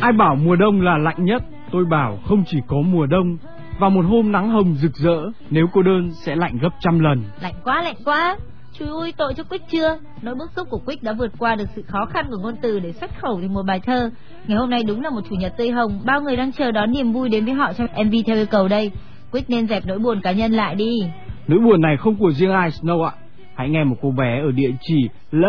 Ai bảo mùa đông là lạnh nhất? Tôi bảo không chỉ có mùa đông. Vào một hôm nắng hồng rực rỡ, nếu cô đơn sẽ lạnh gấp trăm lần. Lạnh quá. Trời ơi, tội cho Quick chưa? Nỗi bức xúc của Quick đã vượt qua được sự khó khăn của ngôn từ để xuất khẩu thành một bài thơ. Ngày hôm nay đúng là một chủ nhật tươi hồng, bao người đang chờ đón niềm vui đến với họ trong MV theo yêu cầu đây. Quick nên dẹp nỗi buồn cá nhân lại đi. Nỗi buồn này không của riêng ai, Snow ạ. Hãy nghe một cô bé ở địa chỉ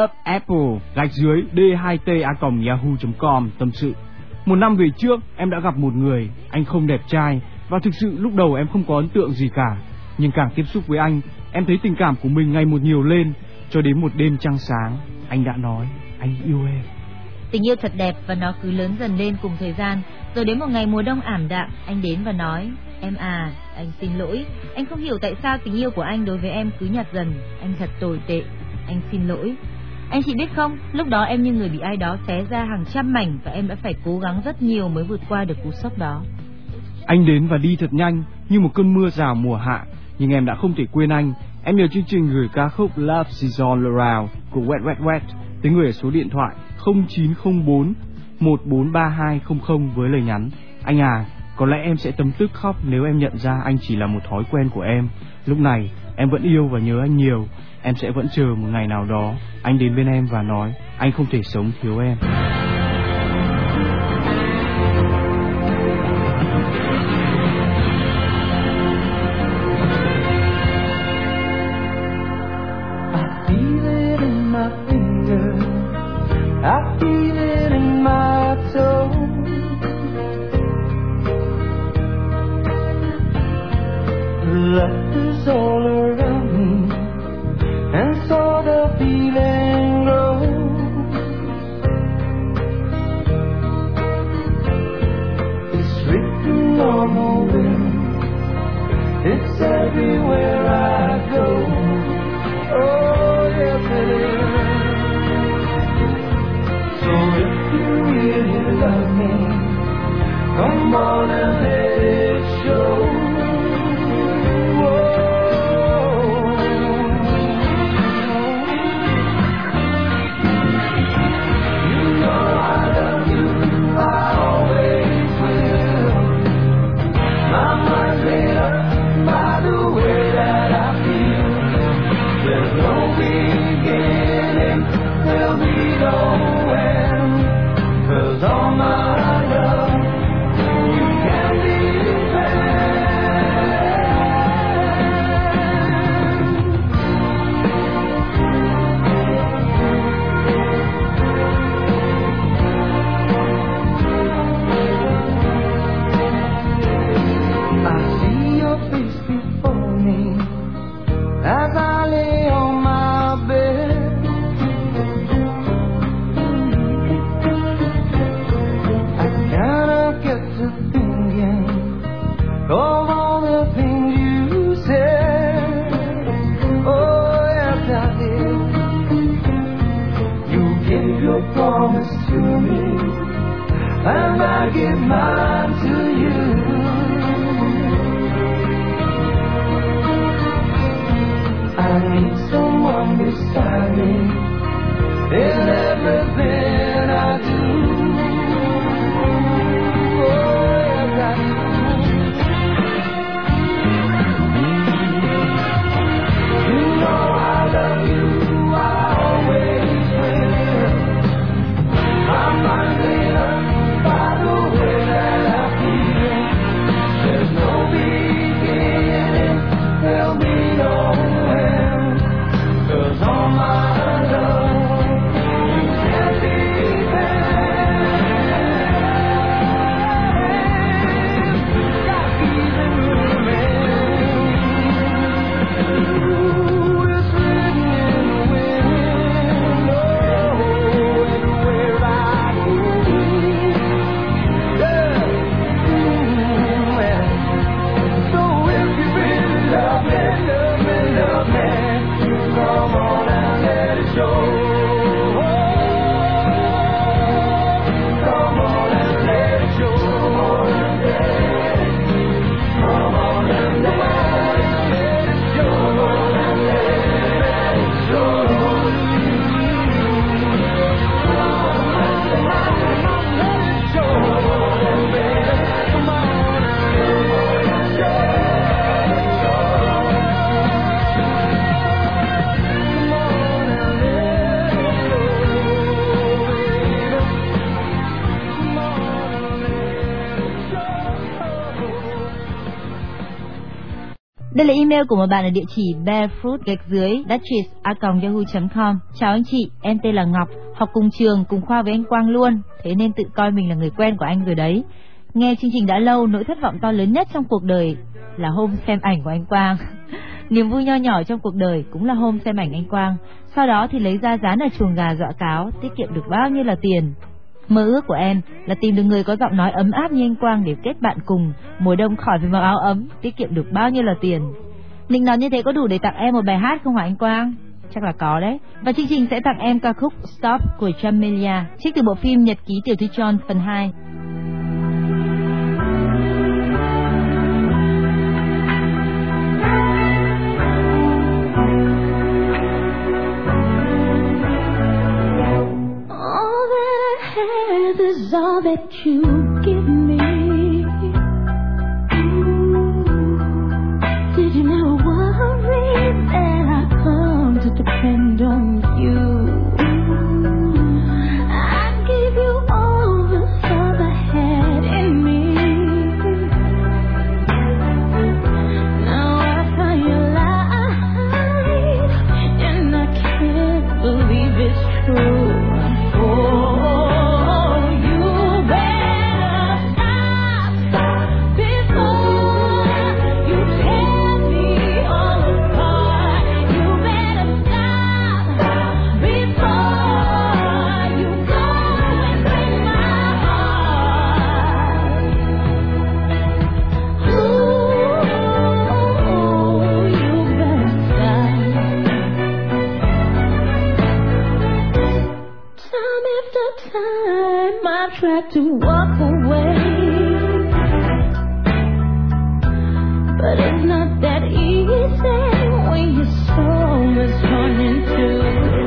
loveapple_d2t@yahoo.com tâm sự. Một năm về trước, em đã gặp một người, anh không đẹp trai, và thực sự lúc đầu em không có ấn tượng gì cả. Nhưng càng tiếp xúc với anh, em thấy tình cảm của mình ngày một nhiều lên, cho đến một đêm trăng sáng, anh đã nói, anh yêu em. Tình yêu thật đẹp và nó cứ lớn dần lên cùng thời gian. Rồi đến một ngày mùa đông ảm đạm, anh đến và nói, em à, anh xin lỗi. Anh không hiểu tại sao tình yêu của anh đối với em cứ nhạt dần. Anh thật tồi tệ, anh xin lỗi. Anh chị biết không, lúc đó em như người bị ai đó xé ra hàng trăm mảnh, và em đã phải cố gắng rất nhiều mới vượt qua được cú sốc đó. Anh đến và đi thật nhanh, như một cơn mưa rào mùa hạ. Nhưng em đã không thể quên anh. Em nhờ chương trình gửi ca khúc Love Is All Around của Wet Wet Wet tới người ở số điện thoại 0904 143200 với lời nhắn: anh à, có lẽ em sẽ tấm tức khóc nếu em nhận ra anh chỉ là một thói quen của em. Lúc này em vẫn yêu và nhớ anh nhiều. Em sẽ vẫn chờ một ngày nào đó anh đến bên em và nói anh không thể sống thiếu em. I feel it in my soul. Love is all around me, and so the feeling grows. It's written on the wind, it's everywhere I go. Oh yes it is. So if you really love me, come on and let it show. You know I love you, I always will. My mind's made up by the way that I feel. There's no beginning, there'll be no end. 'Cause all my love, you can depend. I see your face before me as I lay on my bed. Of all the things you said, oh yes I did. You gave your promise to me, and I give mine to you. I need someone beside me in everything I do. By the way that Đây là email của một bạn ở địa chỉ barefoot_duchess@yahoo.com. Chào anh chị, em tên là Ngọc, học cùng trường, cùng khoa với anh Quang luôn, thế nên tự coi mình là người quen của anh rồi đấy. Nghe chương trình đã lâu, nỗi thất vọng to lớn nhất trong cuộc đời là hôm xem ảnh của anh Quang. Niềm vui nho nhỏ trong cuộc đời cũng là hôm xem ảnh anh Quang. Sau đó thì lấy ra dán ở chuồng gà dọa cáo, tiết kiệm được bao nhiêu là tiền. Mơ ước của em là tìm được người có giọng nói ấm áp như anh Quang để kết bạn cùng, mùa đông khỏi phải mặc áo ấm, tiết kiệm được bao nhiêu là tiền. Nịnh nói như thế có đủ để tặng em một bài hát không hả anh Quang? Chắc là có đấy. Và chương trình sẽ tặng em ca khúc Stop của Jamelia, trích từ bộ phim Nhật ký tiểu thư John phần 2. Is all that you give me. Did you never worry that I come to depend on you? I give you all the love I had in me. Now I find you lied, and I can't believe it's true. Tried to walk away, but it's not that easy when your soul is running too.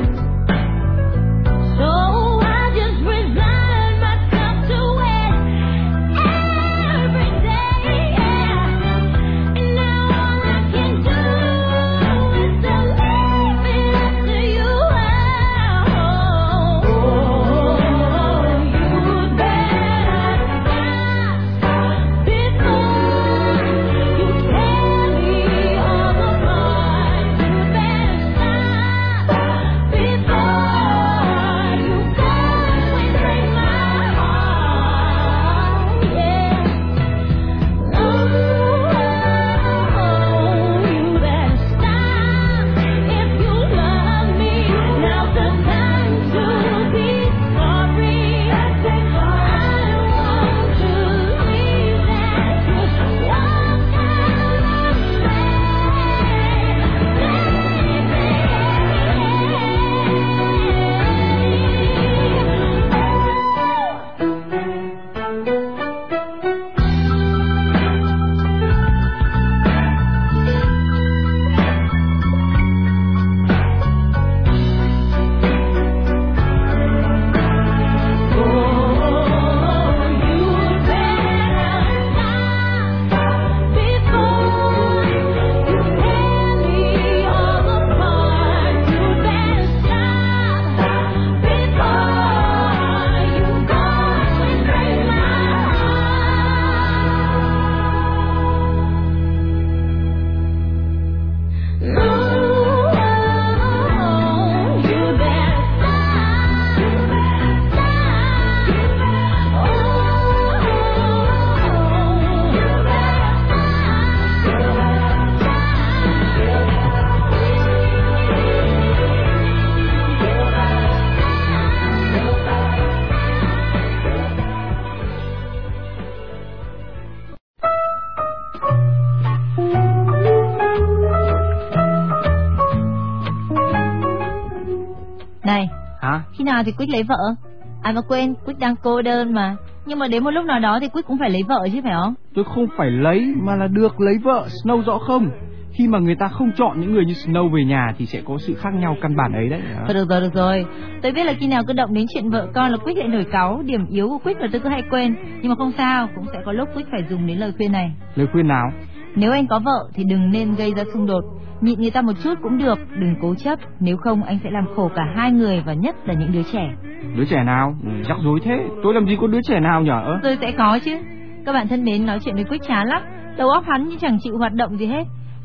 So I just resign myself to it every day, yeah. And now all I can do is to leave it up to you. Này, khi nào thì Quyết lấy vợ? Ai mà quên, Quyết đang cô đơn mà. Nhưng mà đến một lúc nào đó thì Quyết cũng phải lấy vợ chứ phải không? Tôi không phải lấy mà là được lấy vợ, Snow rõ không? Khi mà người ta không chọn những người như Snow về nhà thì sẽ có sự khác nhau căn bản ấy đấy. Thôi được rồi. Tôi biết là khi nào cứ động đến chuyện vợ con là Quyết lại nổi cáu. Điểm yếu của Quyết là tôi cứ hay quên. Nhưng mà không sao, cũng sẽ có lúc Quyết phải dùng đến lời khuyên này. Lời khuyên nào? Nếu anh có vợ thì đừng nên gây ra xung đột. Nhịn người ta một chút cũng được, đừng cố chấp. Nếu không anh sẽ làm khổ cả hai người, và nhất là những đứa trẻ. Đứa trẻ nào? Rắc rối thế. Tôi làm gì có đứa trẻ nào nhở? Tôi sẽ có chứ. Các bạn thân mến, nói chuyện với Quyết chán lắm. Đầu óc hắn như chẳng chịu hoạt động gì hết.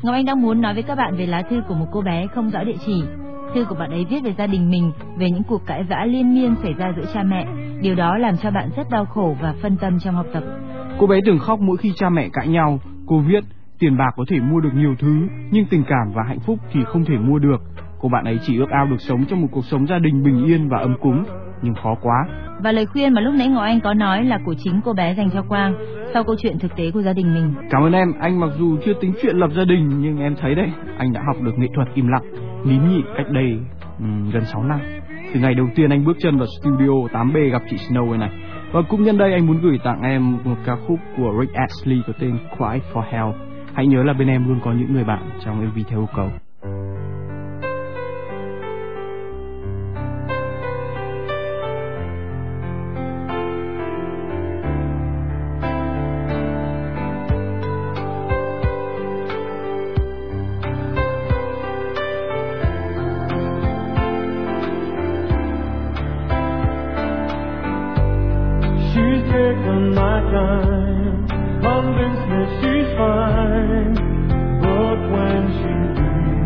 Ngọc Anh đang muốn nói với các bạn về lá thư của một cô bé không rõ địa chỉ. Thư của bạn ấy viết về gia đình mình, về những cuộc cãi vã liên miên xảy ra giữa cha mẹ. Điều đó làm cho bạn rất đau khổ và phân tâm trong học tập. Cô bé thường khóc mỗi khi cha mẹ cãi nhau. Cô viết, tiền bạc có thể mua được nhiều thứ, nhưng tình cảm và hạnh phúc thì không thể mua được. Cô bạn ấy chỉ ước ao được sống trong một cuộc sống gia đình bình yên và ấm cúng, nhưng khó quá. Và lời khuyên mà lúc nãy Ngọc Anh có nói là của chính cô bé dành cho Quang sau câu chuyện thực tế của gia đình mình. Cảm ơn em, anh mặc dù chưa tính chuyện lập gia đình, nhưng em thấy đấy, anh đã học được nghệ thuật im lặng, nín nhịn cách đây gần 6 năm. Từ ngày đầu tiên anh bước chân vào studio 8B gặp chị Snow này. Và cũng nhân đây anh muốn gửi tặng em một ca khúc của Rick Astley có tên Cry for Help. Hãy nhớ là bên em luôn có những người bạn trong MV theo yêu cầu. Taken my time, convinced me she's fine, but when she leaves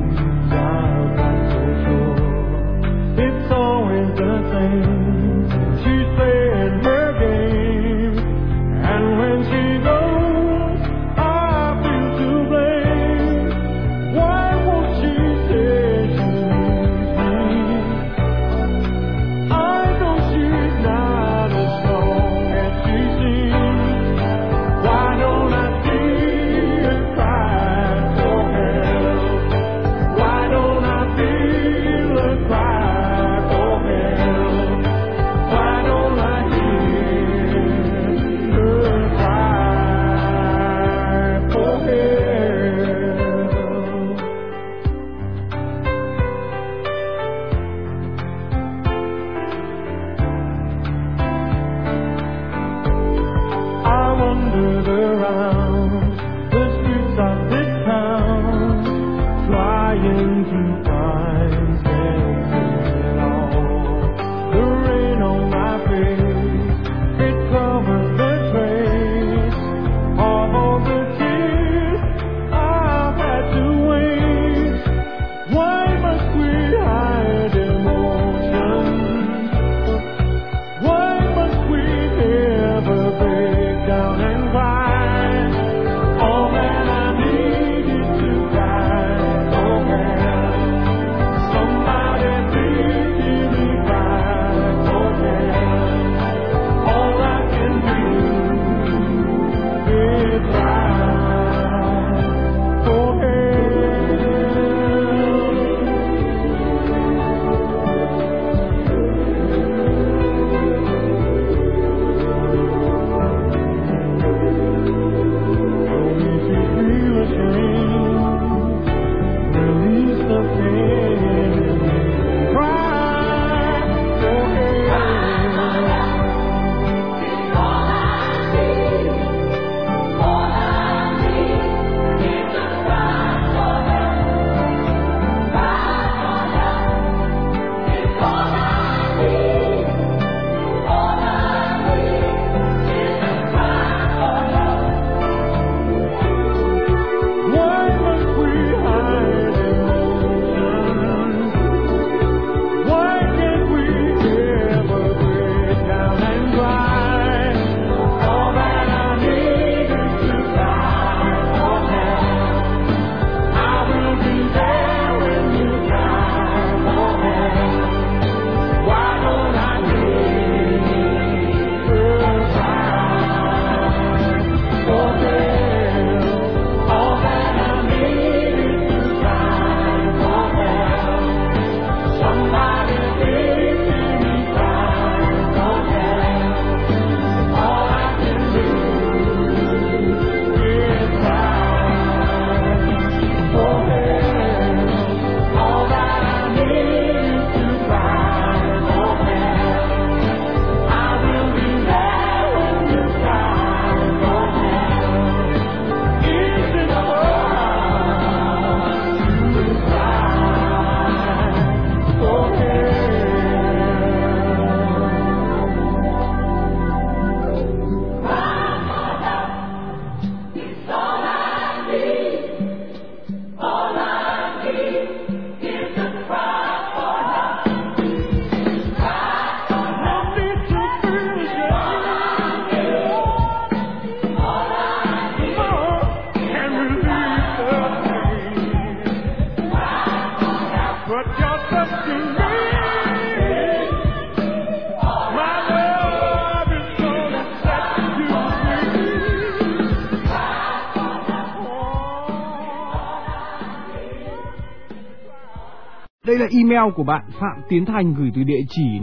Đây là email của bạn Phạm Tiến Thành gửi từ địa chỉ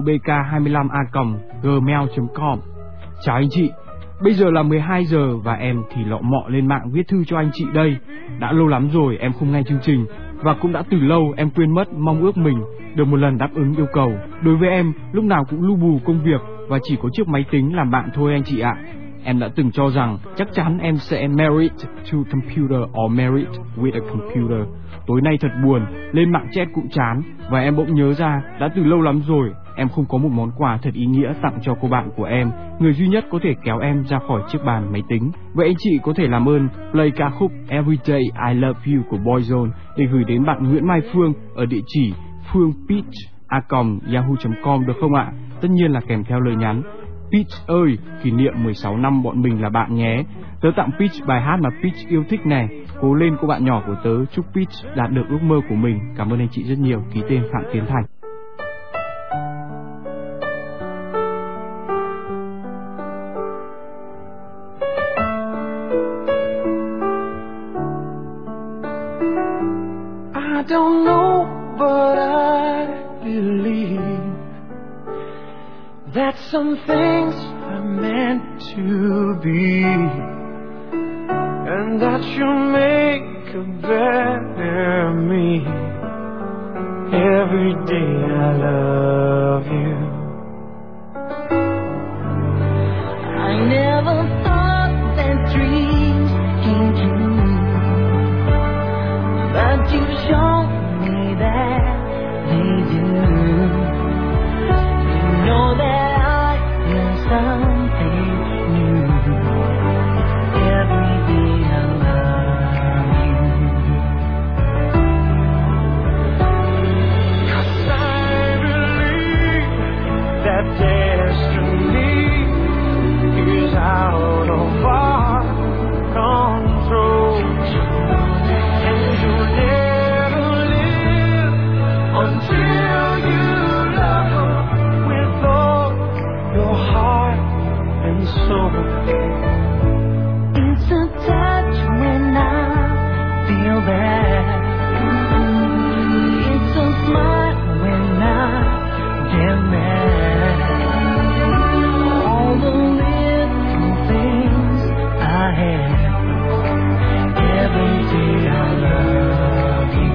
neobk25a@gmail.com. Chào anh chị, bây giờ là 12 giờ và em thì lọ mọ lên mạng viết thư cho anh chị đây. Đã lâu lắm rồi em không nghe chương trình và cũng đã từ lâu em quên mất mong ước mình được một lần đáp ứng yêu cầu. Đối với em, lúc nào cũng lu bù công việc và chỉ có chiếc máy tính làm bạn thôi anh chị ạ. Em đã từng cho rằng chắc chắn em sẽ married to computer or married with a computer. Tối nay thật buồn, lên mạng chat cũng chán và em bỗng nhớ ra đã từ lâu lắm rồi em không có một món quà thật ý nghĩa tặng cho cô bạn của em, người duy nhất có thể kéo em ra khỏi chiếc bàn máy tính. Vậy anh chị có thể làm ơn play ca khúc Everyday I Love You của Boyzone để gửi đến bạn Nguyễn Mai Phương ở địa chỉ phương.peach@yahoo.com được không ạ? Tất nhiên là kèm theo lời nhắn: Peach ơi, kỷ niệm 16 năm bọn mình là bạn nhé. Tớ tặng Peach bài hát mà Peach yêu thích này. Cố lên cô bạn nhỏ của tớ, chúc Peach đạt được ước mơ của mình. Cảm ơn anh chị rất nhiều. Ký tên Phạm Tiến Thành. I don't know, but I believe that some things are meant to be, and that you'll make a better me. Every day I love you. I never thought that dreams came true, but you've shown me that they do. You know that I am something new. Every day I love you. 'Cause I believe that destiny is out of our control, and you'll never live until you love with all your heart and soul. It's a touch when I feel bad. It's a smile when I get mad. All the little things I have. Every day I love you.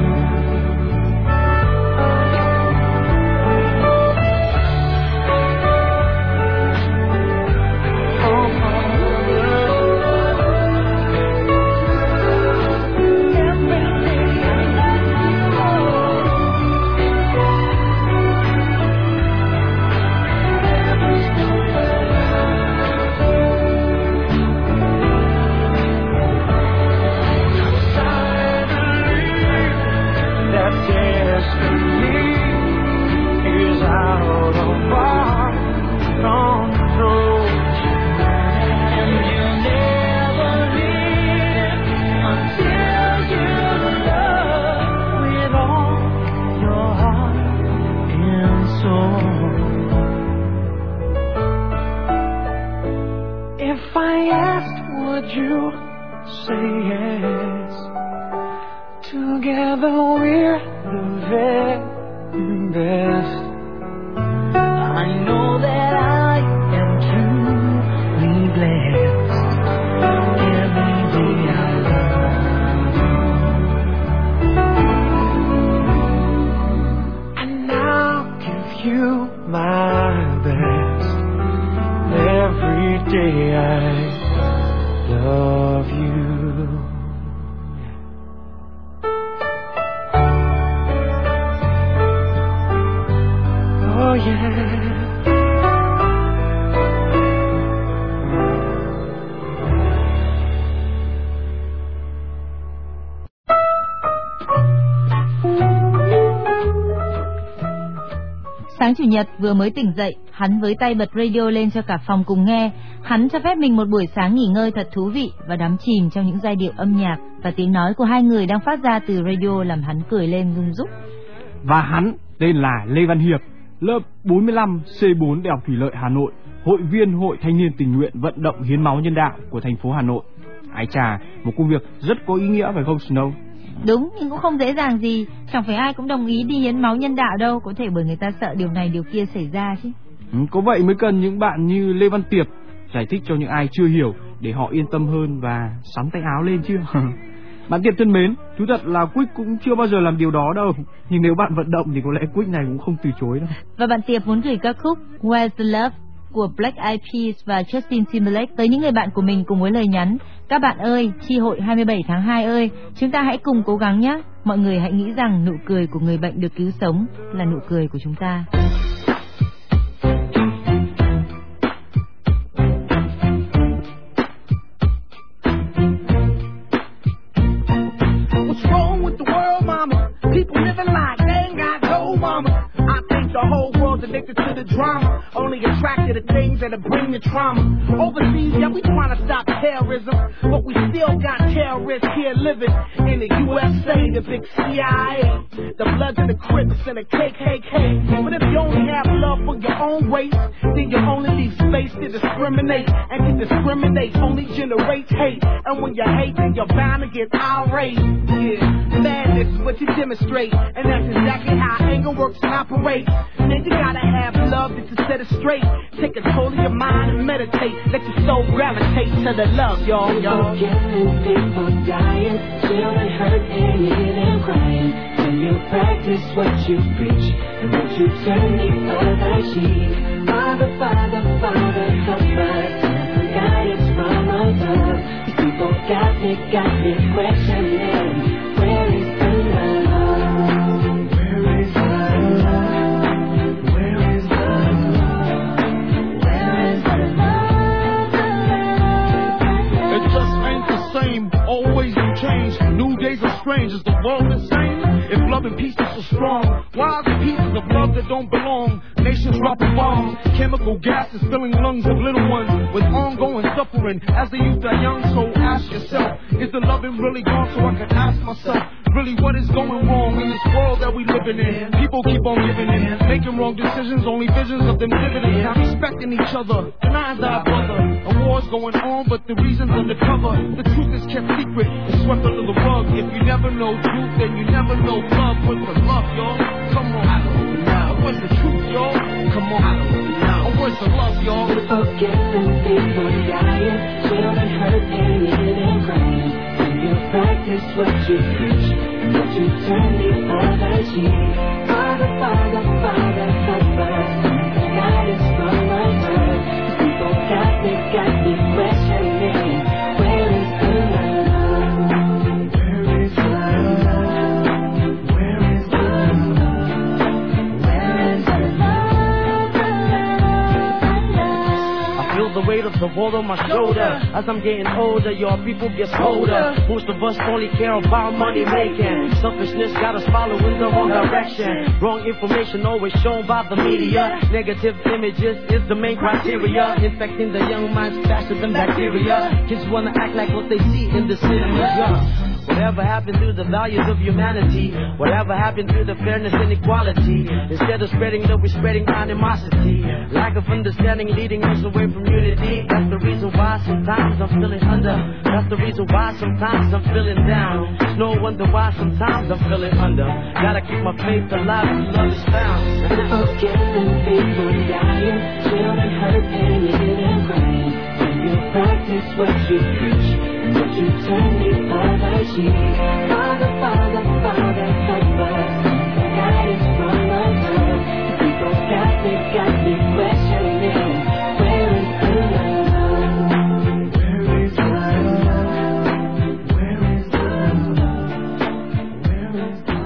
That destiny is out of our control, And you'll never live until you love with all your heart and soul. If I asked, would you say yes? Together we're the very best. I know that I am truly blessed. Every day I love you. And I'll give you my best. Every day I love you. Oh yeah. Sáng chủ nhật vừa mới tỉnh dậy, hắn với tay bật radio lên cho cả phòng cùng nghe. Hắn cho phép mình một buổi sáng nghỉ ngơi thật thú vị và đắm chìm trong những giai điệu âm nhạc và tiếng nói của hai người đang phát ra từ radio làm hắn cười lên rung rúc. Và hắn tên là Lê Văn Hiệp, lớp 45 C4 Đại học Thủy lợi Hà Nội, hội viên Hội Thanh niên tình nguyện vận động hiến máu nhân đạo của thành phố Hà Nội. Ái chà, một công việc rất có ý nghĩa phải không Snow? Đúng, nhưng cũng không dễ dàng gì. Chẳng phải ai cũng đồng ý đi hiến máu nhân đạo đâu. Có thể bởi người ta sợ điều này điều kia xảy ra chứ. Có vậy mới cần những bạn như Lê Văn Tiệp giải thích cho những ai chưa hiểu, để họ yên tâm hơn và sắn tay áo lên chứ. Bạn Tiệp thân mến, thú thật là Quick cũng chưa bao giờ làm điều đó đâu. Nhưng nếu bạn vận động thì có lẽ Quick này cũng không từ chối đâu. Và bạn Tiệp muốn gửi ca khúc Where's the Love của Black Eyed Peas và Justin Timberlake tới những người bạn của mình cùng với lời nhắn: các bạn ơi, chi hội 27 tháng 2 ơi, chúng ta hãy cùng cố gắng nhé. Mọi người hãy nghĩ rằng nụ cười của người bệnh được cứu sống là nụ cười của chúng ta. What's wrong with the world, mama? People living like they ain't got gold, mama. I think the whole world's addicted to the drama, only attracted to things that'll bring the trauma. Overseas, yeah, we trying to stop terrorism, but we still got terrorists here living in the USA, the big CIA, the Bloods and the Crips and the KKK. But if you only have love for your own race, then you only leave space to discriminate, and to discriminate only generates hate. And when you hate, then you're bound to get irate. Yeah, madness is what you demonstrate, and that's exactly how anger works and operates. Then you gotta have love to set it straight. Take control of your mind and meditate. Let your soul gravitate to the love, y'all. People killing, people dying, children hurt and you hear them crying. When you practice what you preach, and when you turn the other cheek. Father, Father, Father, help us. Guidance from above. These people got me questioning. Where is the love? Where is the love? Where is the love? Where is the love? It just ain't the same, always in change. New days are strange, is the world insane? If love and peace is so strong, why are there pieces of love that don't belong? Nations dropping bombs, chemical gases filling lungs of little ones with ongoing suffering. As the youth are young, so ask yourself, is the loving really gone? So I can ask myself, really what is going wrong in this world that we living in? People keep on giving in, making wrong decisions, only visions of them living in. Not respecting each other, denying thy brother. A war's going on, but the reason's undercover. The truth is kept secret, it's swept under the rug. If you never know truth, then you never know love. What's the love, y'all? Come on, I don't know. What's the truth, y'all? Come on, I don't know. Where's the love, y'all? People killing, people dying, children hurt and you hear them crying. When you practice what you preach, and when you turn the other cheek. Father, Father, Father, help us. Guidance from above. People got me questioning. Where is the love? Where is the love? Where is the love? Where is the love? I feel the weight of the world on my shoulder. As I'm getting older, your people get colder. Most of us only care about money making. Selfishness got us following the wrong direction. Wrong information always shown by the media. Negative images is the main criteria. Infecting the young minds faster than bacteria. Kids wanna act like what they see in the cinema. Whatever happened to the values of humanity? Whatever happened to the fairness and equality? Instead of spreading love, we're spreading animosity. Lack of understanding leading us away from unity. That's the reason why sometimes I'm feeling under. That's the reason why sometimes I'm feeling down. It's no wonder why sometimes I'm feeling under. Gotta keep my faith alive and love is found. People killing, people dying, children hurt and you hear them crying. When you practice what you preach, and when you turn the other cheek. Father, Father, Father, help us. Guidance from above. People got me questioning. Where is the love? Where is the love? Where is the love? Where is the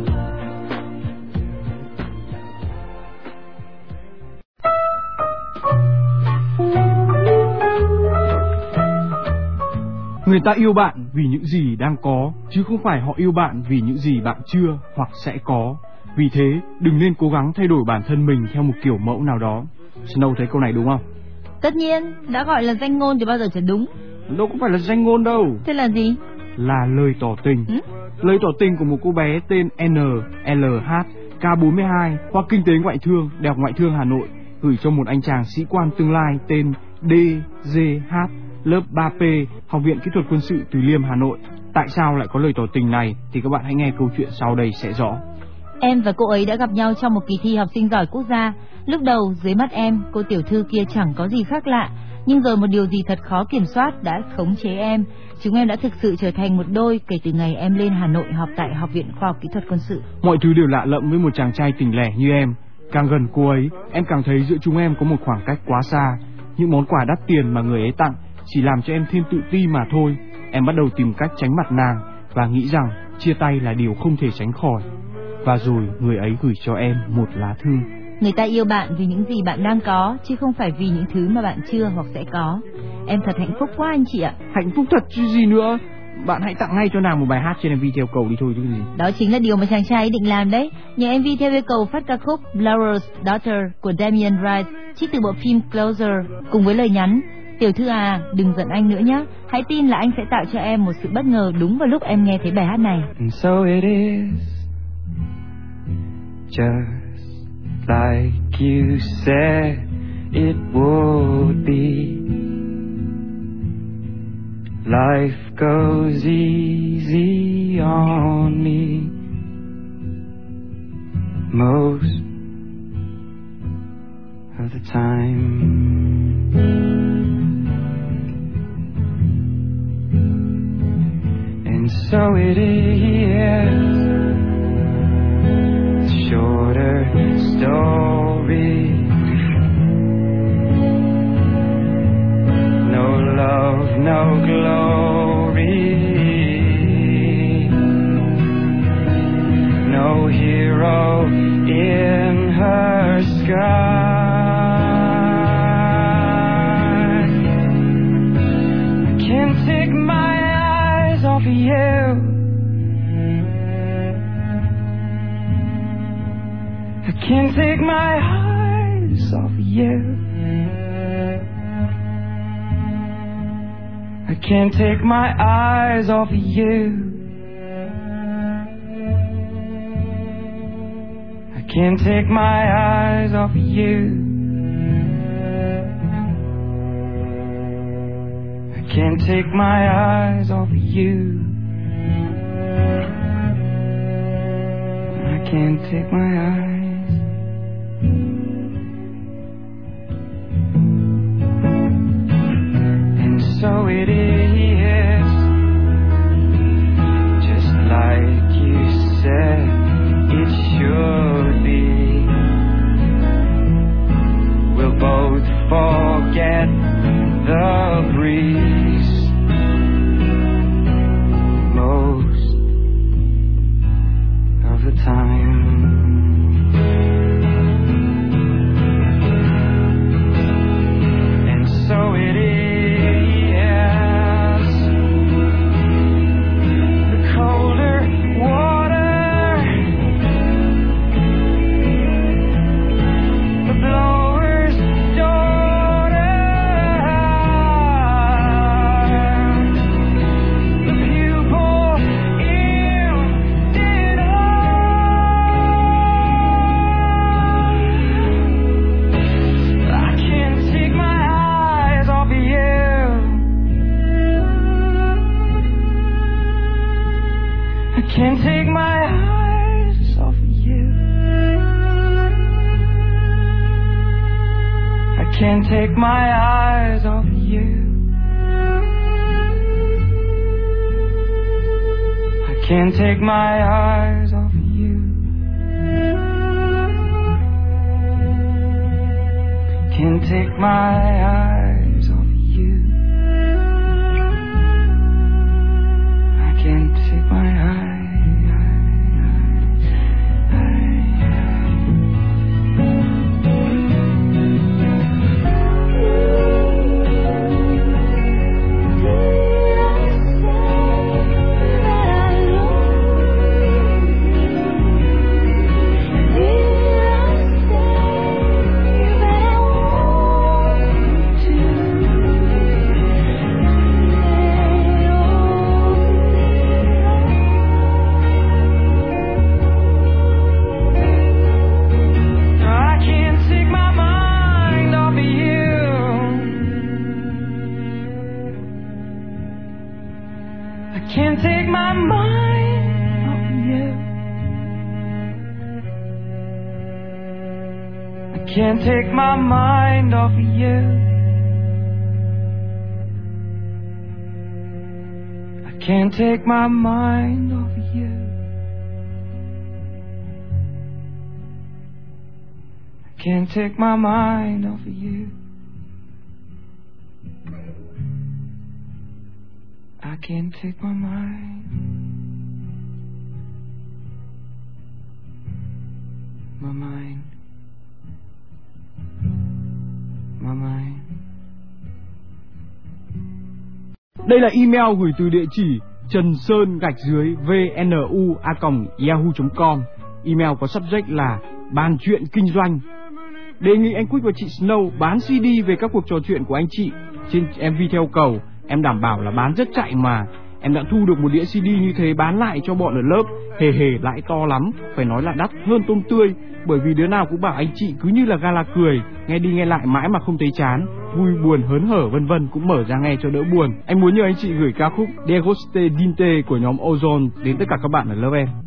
Người ta yêu bạn vì những gì đang có, chứ không phải họ yêu bạn vì những gì bạn chưa hoặc sẽ có. Vì thế, đừng nên cố gắng thay đổi bản thân mình theo một kiểu mẫu nào đó. Snow thấy câu này đúng không? Tất nhiên, đã gọi là danh ngôn thì bao giờ chẳng đúng. Đâu có phải là danh ngôn đâu. Thế là gì? Là lời tỏ tình. Lời tỏ tình của một cô bé tên NLH, K42, khoa kinh tế ngoại thương, Đại học Ngoại thương Hà Nội, gửi cho một anh chàng sĩ quan tương lai tên DGH lớp 3P, Học viện Kỹ thuật Quân sự Từ Liêm, Hà Nội. Tại sao lại có lời tỏ tình này thì các bạn hãy nghe câu chuyện sau đây sẽ rõ. Em và cô ấy đã gặp nhau trong một kỳ thi học sinh giỏi quốc gia. Lúc đầu dưới mắt em, cô tiểu thư kia chẳng có gì khác lạ, nhưng rồi một điều gì thật khó kiểm soát đã khống chế em. Chúng em đã thực sự trở thành một đôi kể từ ngày em lên Hà Nội học tại Học viện Khoa học Kỹ thuật Quân sự. Mọi thứ đều lạ lẫm với một chàng trai tỉnh lẻ như em. Càng gần cô ấy, em càng thấy giữa chúng em có một khoảng cách quá xa. Những món quà đắt tiền mà người ấy tặng chỉ làm cho em thêm tự ti mà thôi. Em bắt đầu tìm cách tránh mặt nàng và nghĩ rằng chia tay là điều không thể tránh khỏi. Và rồi người ấy gửi cho em một lá thư. Người ta yêu bạn vì những gì bạn đang có, chứ không phải vì những thứ mà bạn chưa hoặc sẽ có. Em thật hạnh phúc quá anh chị ạ. Hạnh phúc thật chứ gì nữa. Bạn hãy tặng ngay cho nàng một bài hát trên MV theo cầu đi thôi chứ gì. Đó chính là điều mà chàng trai ấy định làm đấy. Nhờ MV theo yêu cầu phát ca khúc Laurel's Daughter của Damien Rice, trích từ bộ phim Closer, cùng với lời nhắn: tiểu thư à, đừng giận anh nữa nhé. Hãy tin là anh sẽ tạo cho em một sự bất ngờ đúng vào lúc em nghe thấy bài hát này. And so it is, just like you said it would be. Life goes easy on me most of the time. And so it is, shorter story. No love, no glory. No hero in her sky. I can't take my eyes off of you. I can't take my eyes off of you. I can't take my eyes off of you. I can't take my eyes off of you. I can't take my eyes off of you. I can't take my eyes. So it is, just like you said it should be. We'll both forget the breeze most of the time. And so it is. Can't take my eyes off of you. I can't take my eyes off of you. I can't take my eyes off of you. Can't take my eyes off of you. I can't take my eyes. can't take my mind off of you. I can't take my mind off of you. I can't take my mind off of you. I can't take my mind. My mind. My mind. Đây là email gửi từ địa chỉ trần sơn_vnu@yahoo.com. Email có subject là bàn chuyện kinh doanh. Đề nghị anh Quick và chị Snow bán CD về các cuộc trò chuyện của anh chị trên MV theo cầu. Em đảm bảo là bán rất chạy mà. Em đã thu được một đĩa CD như thế bán lại cho bọn ở lớp. Hề hề lãi to lắm, phải nói là đắt hơn tôm tươi. Bởi vì đứa nào cũng bảo anh chị cứ như là gala cười, nghe đi nghe lại mãi mà không thấy chán. Vui buồn hớn hở vân vân cũng mở ra nghe cho đỡ buồn. Anh muốn nhờ anh chị gửi ca khúc Degoste Dinte của nhóm Ozone đến tất cả các bạn ở lớp em.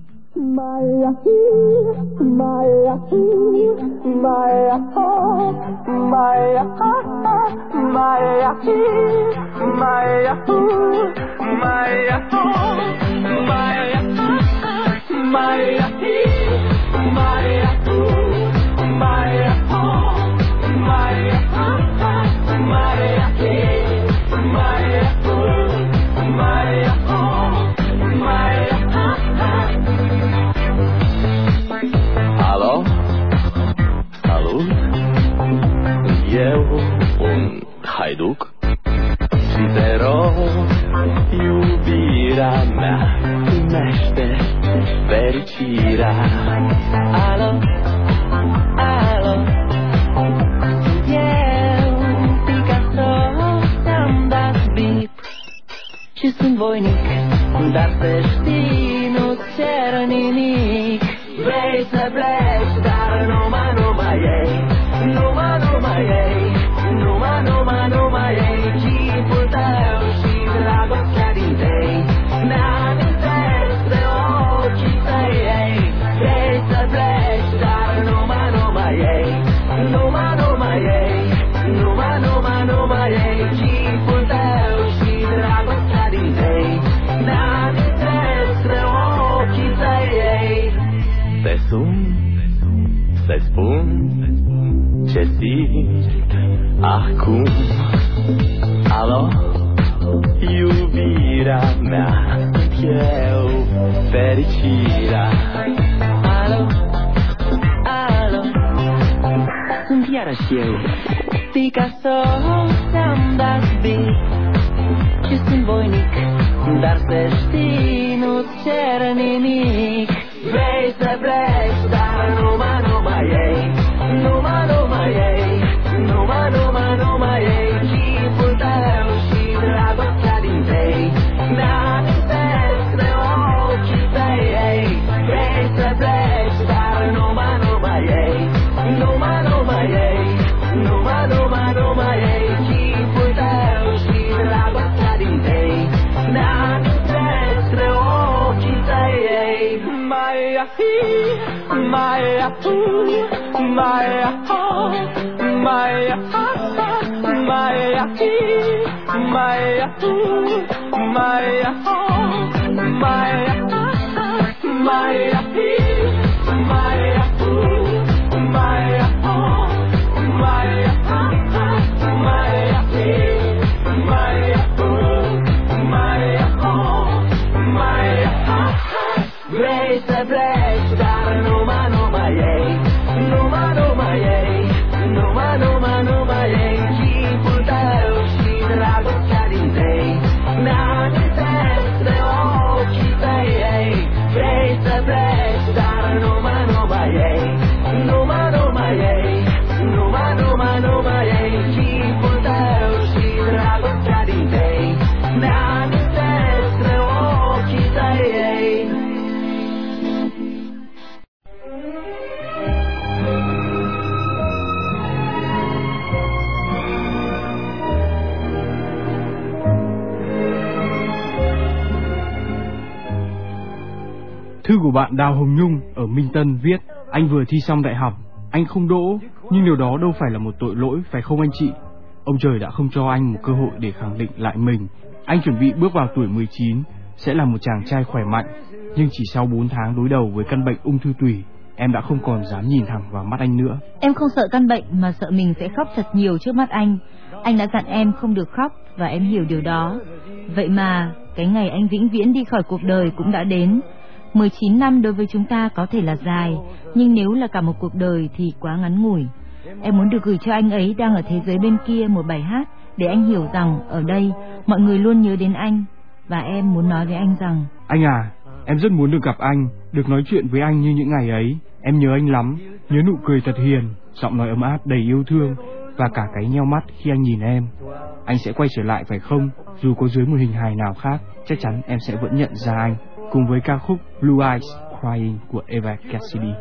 Eu, un haiduc, și te rog, iubirea mea, primește fericirea. Alo, alo, eu, Picasso, ți-am dat bip și sunt voinic, dar să știi, nu-ți cer nimic. Vrei să pleci, dar numai ei, numai ei, numai ei, chipul tău și dragostea din tei. Mi-amintesc de ochii tăi ei. Vrei să pleci, dar numai ei, numai ei, numai ei, chipul tău și dragostea din tei. Mi-amintesc de ochii tăi ei. Te sun, să-i spun ce simt acum. Alo, iubirea mea, sunt eu, fericirea. Alo, alo, sunt iarăși eu, Picasso, ți-am dat bip și sunt voinic, dar să știi, nu-ți cer nimic. Vrei să pleci, dar numai ei, numai ei, numai ei, chipul tău și dragostea din tei. Mi-amintesc de ochii tăi ei. Vrei să pleci, dar numai ei, numai ei, numai ei, chipul tău și dragostea din tei. Mi-amintesc de ochii tăi ei. Vrei să pleci, dar numai ei, numai ei, numai ei, chipul tău și dragostea din tei. Mi-amintesc de ochii tăi ei. Vrei să pleci, dar numai ei, numai ei, numai ei, chipul tău și dragostea din tei. Mi-amintesc de ochii tăi ei. Thư của bạn Đào Hồng Nhung ở Minh Tân viết: anh vừa thi xong đại học, anh không đỗ, Nhưng điều đó đâu phải là một tội lỗi, phải không anh chị? Ông trời đã không cho anh một cơ hội để khẳng định lại mình. Anh chuẩn bị bước vào tuổi 19, sẽ là một chàng trai khỏe mạnh. Nhưng chỉ sau 4 tháng đối đầu với căn bệnh ung thư tủy, em đã không còn dám nhìn thẳng vào mắt anh nữa. Em không sợ căn bệnh mà sợ mình sẽ khóc thật nhiều trước mắt anh. Anh đã dặn em không được khóc và em hiểu điều đó. Vậy mà cái ngày anh vĩnh viễn đi khỏi cuộc đời cũng đã đến. 19 năm đối với chúng ta có thể là dài, nhưng nếu là cả một cuộc đời thì quá ngắn ngủi. Em muốn được gửi cho anh ấy đang ở thế giới bên kia một bài hát để anh hiểu rằng ở đây mọi người luôn nhớ đến anh. Và em muốn nói với anh rằng: Anh à, em rất muốn được gặp anh, được nói chuyện với anh như những ngày ấy. Em nhớ anh lắm, nhớ nụ cười thật hiền, giọng nói ấm áp đầy yêu thương và cả cái nheo mắt khi anh nhìn em. Anh sẽ quay trở lại phải không? Dù có dưới một hình hài nào khác, chắc chắn em sẽ vẫn nhận ra anh. Cùng với ca khúc Blue Eyes Crying của Eva Cassidy.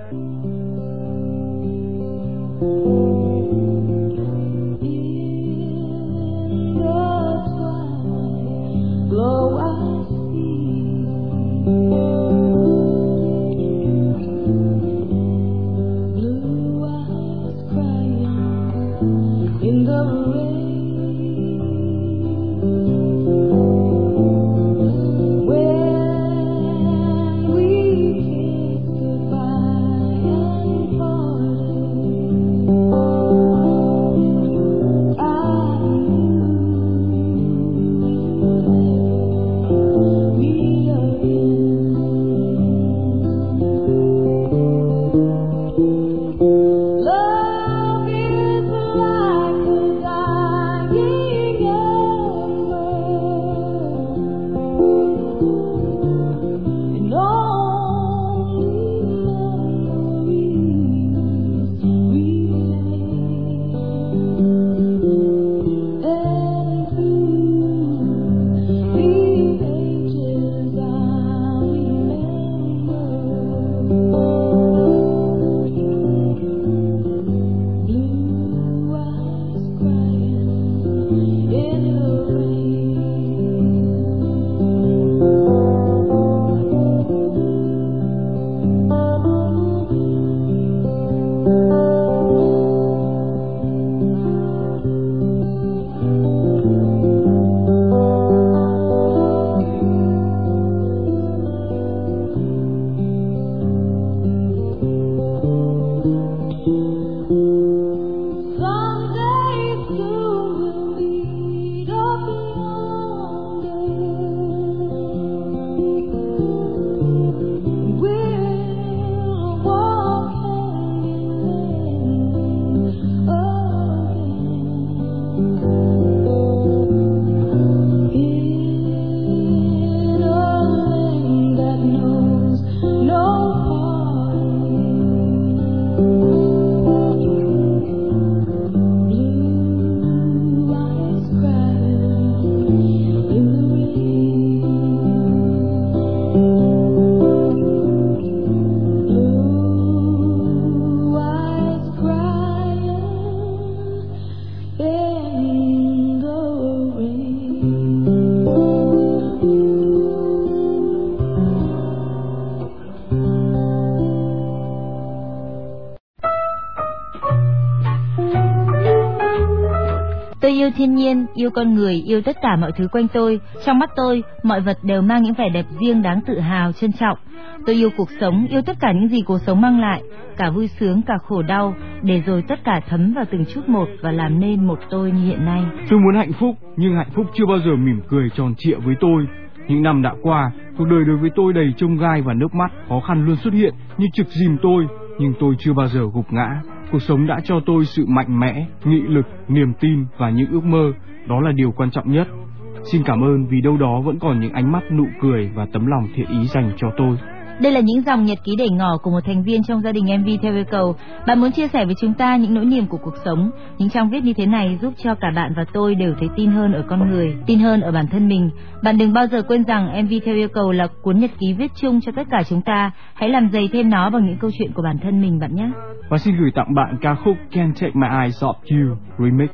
Tôi yêu thiên nhiên, yêu con người, yêu tất cả mọi thứ quanh tôi. Trong mắt tôi, mọi vật đều mang những vẻ đẹp riêng đáng tự hào, trân trọng. Tôi yêu cuộc sống, yêu tất cả những gì cuộc sống mang lại, cả vui sướng, cả khổ đau, để rồi tất cả thấm vào từng chút một và làm nên một tôi như hiện nay. Tôi muốn hạnh phúc, nhưng hạnh phúc chưa bao giờ mỉm cười tròn trịa với tôi. Những năm đã qua, cuộc đời đối với tôi đầy chông gai và nước mắt, khó khăn luôn xuất hiện như trực dìm tôi, nhưng tôi chưa bao giờ gục ngã. Cuộc sống đã cho tôi sự mạnh mẽ, nghị lực, niềm tin và những ước mơ, đó là điều quan trọng nhất. Xin cảm ơn vì đâu đó vẫn còn những ánh mắt, nụ cười và tấm lòng thiện ý dành cho tôi. Đây là những dòng nhật ký để ngỏ của một thành viên trong gia đình MV theo yêu cầu. Bạn muốn chia sẻ với chúng ta những nỗi niềm của cuộc sống. Những trang viết như thế này giúp cho cả bạn và tôi đều thấy tin hơn ở con người, tin hơn ở bản thân mình. Bạn đừng bao giờ quên rằng MV theo yêu cầu là cuốn nhật ký viết chung cho tất cả chúng ta. Hãy làm dày thêm nó bằng những câu chuyện của bản thân mình bạn nhé. Và xin gửi tặng bạn ca khúc Can't Take My Eyes Off You Remix.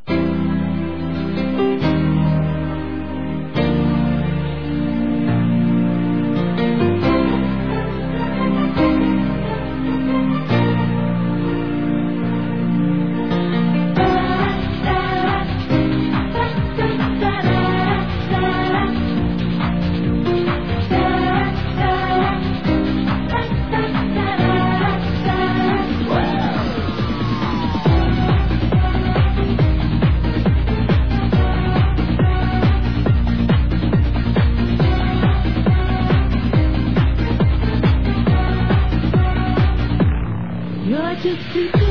just to